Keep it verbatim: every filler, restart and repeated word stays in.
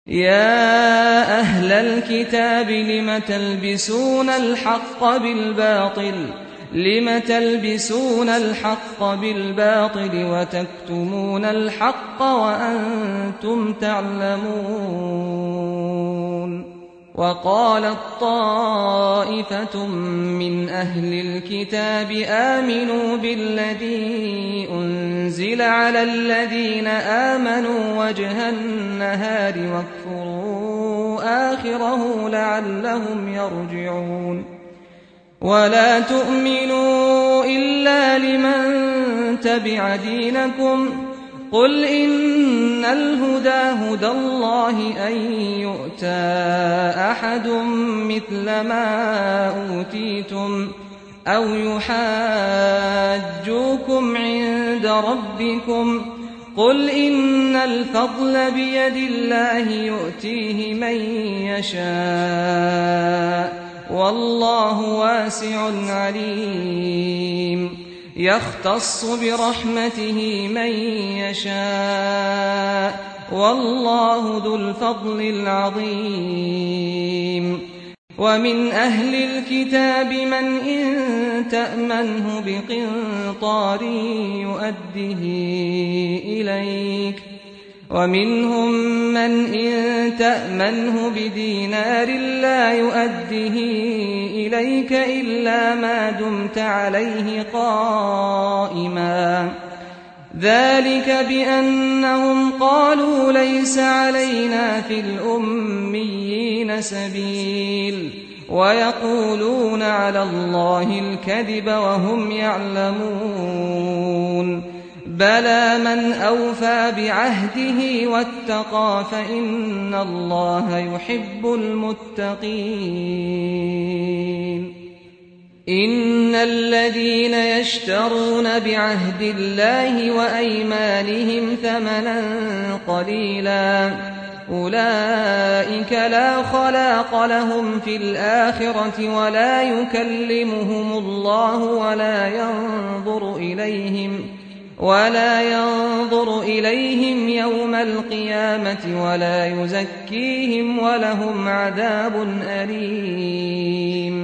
يا أهل الكتاب لم تلبسون الحق بالباطل لم تلبسون الحق بالباطل وتكتمون الحق وأنتم تعلمون. وقالت طائفة من أهل الكتاب آمنوا بالذي أنزل على الذين آمنوا وجه النهار واكفروا آخره لعلهم يرجعون. ولا تؤمنوا إلا لمن تبع دينكم قل إن الهدى هدى الله أن يؤتى أحد مثل ما أوتيتم أو يحاجوكم عند ربكم قل إن الفضل بيد الله يؤتيه من يشاء والله واسع عليم. يختص برحمته من يشاء والله ذو الفضل العظيم. ومن أهل الكتاب من إن تأمنه بقنطار يؤده إليك ومنهم من إن تأمنه بدينار لا يؤده إليك إلا ما دمت عليه قائما ذلك بأنهم قالوا ليس علينا في الأميين سبيل ويقولون على الله الكذب وهم يعلمون. بلى من أوفى بعهده واتقى فإن الله يحب المتقين. إن الذين يشترون بعهد الله وأيمانهم ثمنا قليلا أولئك لا خلاق لهم في الآخرة ولا يكلمهم الله ولا ينظر إليهم ولا ينظر إليهم يوم القيامة ولا يزكيهم ولهم عذاب أليم.